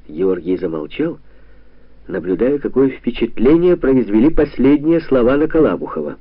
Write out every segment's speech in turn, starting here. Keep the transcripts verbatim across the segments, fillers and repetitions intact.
Георгий замолчал, наблюдая, какое впечатление произвели последние слова на Колобухова.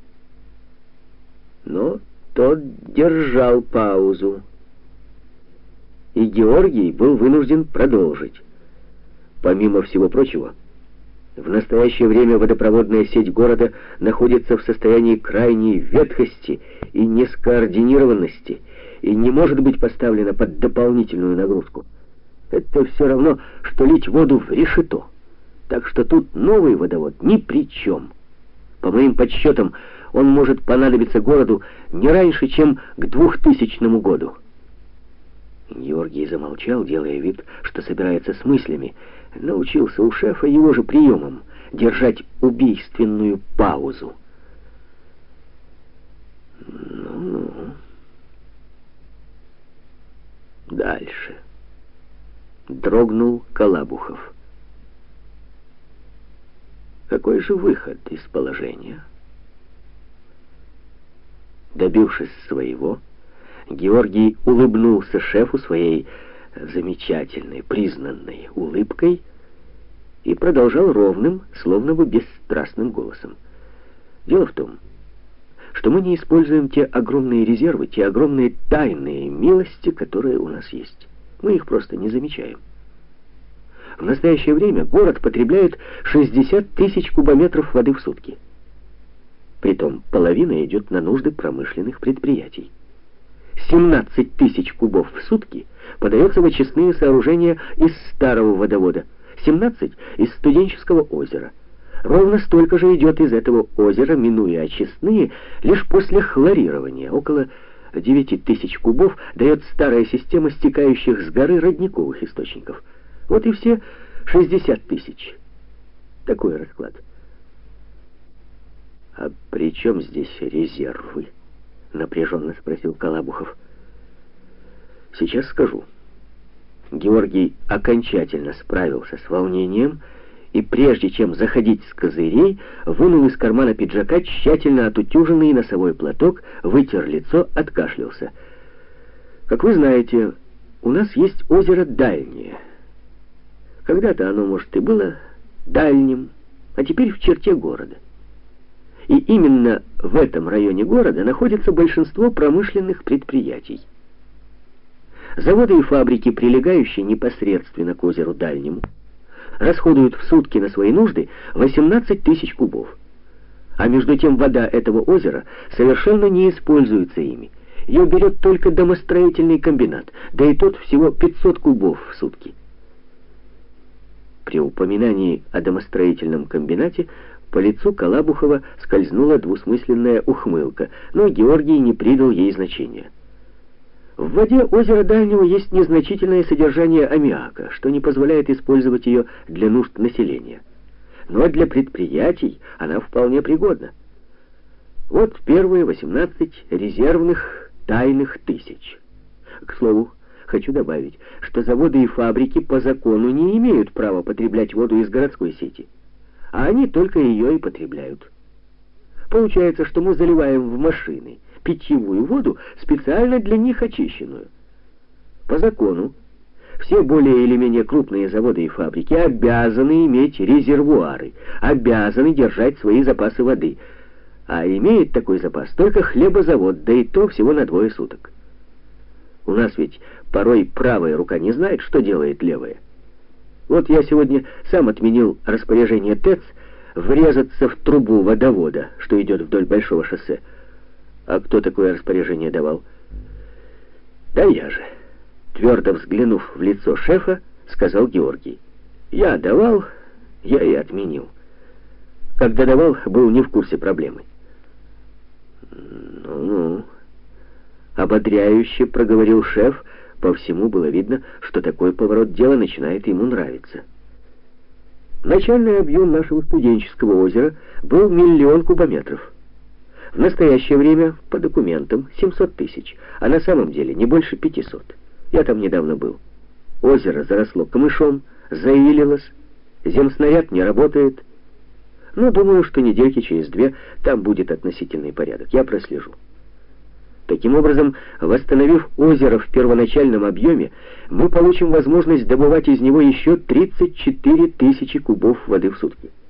Но тот держал паузу, и Георгий был вынужден продолжить. Помимо всего прочего, в настоящее время водопроводная сеть города находится в состоянии крайней ветхости и нескоординированности и не может быть поставлена под дополнительную нагрузку. Это все равно, что лить воду в решето. Так что тут новый водовод ни при чем. По моим подсчетам, он может понадобиться городу не раньше, чем к двухтысячному году. Георгий замолчал, делая вид, что собирается с мыслями. Научился у шефа его же приемам держать убийственную паузу. Ну-ну. Дальше. Дрогнул Колобухов. Какой же выход из положения? Добившись своего, Георгий улыбнулся шефу своей замечательной, признанной улыбкой и продолжал ровным, словно бы бесстрастным голосом. Дело в том, что мы не используем те огромные резервы, те огромные тайные милости, которые у нас есть. Мы их просто не замечаем. В настоящее время город потребляет шестьдесят тысяч кубометров воды в сутки. Притом половина идет на нужды промышленных предприятий. семнадцать тысяч кубов в сутки подается в очистные сооружения из старого водовода, семнадцать из студенческого озера. Ровно столько же идет из этого озера, минуя очистные, лишь после хлорирования. Около девяти тысяч кубов дает старая система стекающих с горы родниковых источников. Вот и все шестьдесят тысяч. Такой расклад. «А при чем здесь резервы?» — напряженно спросил Колобухов. «Сейчас скажу». Георгий окончательно справился с волнением и, прежде чем заходить с козырей, вынул из кармана пиджака тщательно отутюженный носовой платок, вытер лицо, откашлялся. «Как вы знаете, у нас есть озеро Дальнее. Когда-то оно, может, и было дальним, а теперь в черте города. И именно в этом районе города находится большинство промышленных предприятий. Заводы и фабрики, прилегающие непосредственно к озеру Дальнему, расходуют в сутки на свои нужды восемнадцать тысяч кубов. А между тем вода этого озера совершенно не используется ими. Ее берет только домостроительный комбинат, да и тот всего пятьсот кубов в сутки. При упоминании о домостроительном комбинате по лицу Колобухова скользнула двусмысленная ухмылка, но Георгий не придал ей значения. В воде озера Дальнего есть незначительное содержание аммиака, что не позволяет использовать ее для нужд населения. Но для предприятий она вполне пригодна. Вот первые восемнадцать резервных тайных тысяч. К слову, хочу добавить, что заводы и фабрики по закону не имеют права потреблять воду из городской сети, а они только ее и потребляют. Получается, что мы заливаем в машины питьевую воду, специально для них очищенную. По закону, все более или менее крупные заводы и фабрики обязаны иметь резервуары, обязаны держать свои запасы воды, а имеет такой запас только хлебозавод, да и то всего на двое суток. У нас ведь порой правая рука не знает, что делает левая. Вот я сегодня сам отменил распоряжение ТЭЦ врезаться в трубу водовода, что идет вдоль большого шоссе. А кто такое распоряжение давал? Да я же. Твердо взглянув в лицо шефа, сказал Георгий. Я давал, я и отменил. Когда давал, был не в курсе проблемы. Ну-ну, ободряюще проговорил шеф. По всему было видно, что такой поворот дела начинает ему нравиться. Начальный объем нашего студенческого озера был миллион кубометров. В настоящее время, по документам, семьсот тысяч, а на самом деле не больше пятисот. Я там недавно был. Озеро заросло камышом, заилилось, земснаряд не работает. Но думаю, что недельки через две там будет относительный порядок. Я прослежу. Таким образом, восстановив озеро в первоначальном объеме, мы получим возможность добывать из него еще тридцать четыре тысячи кубов воды в сутки.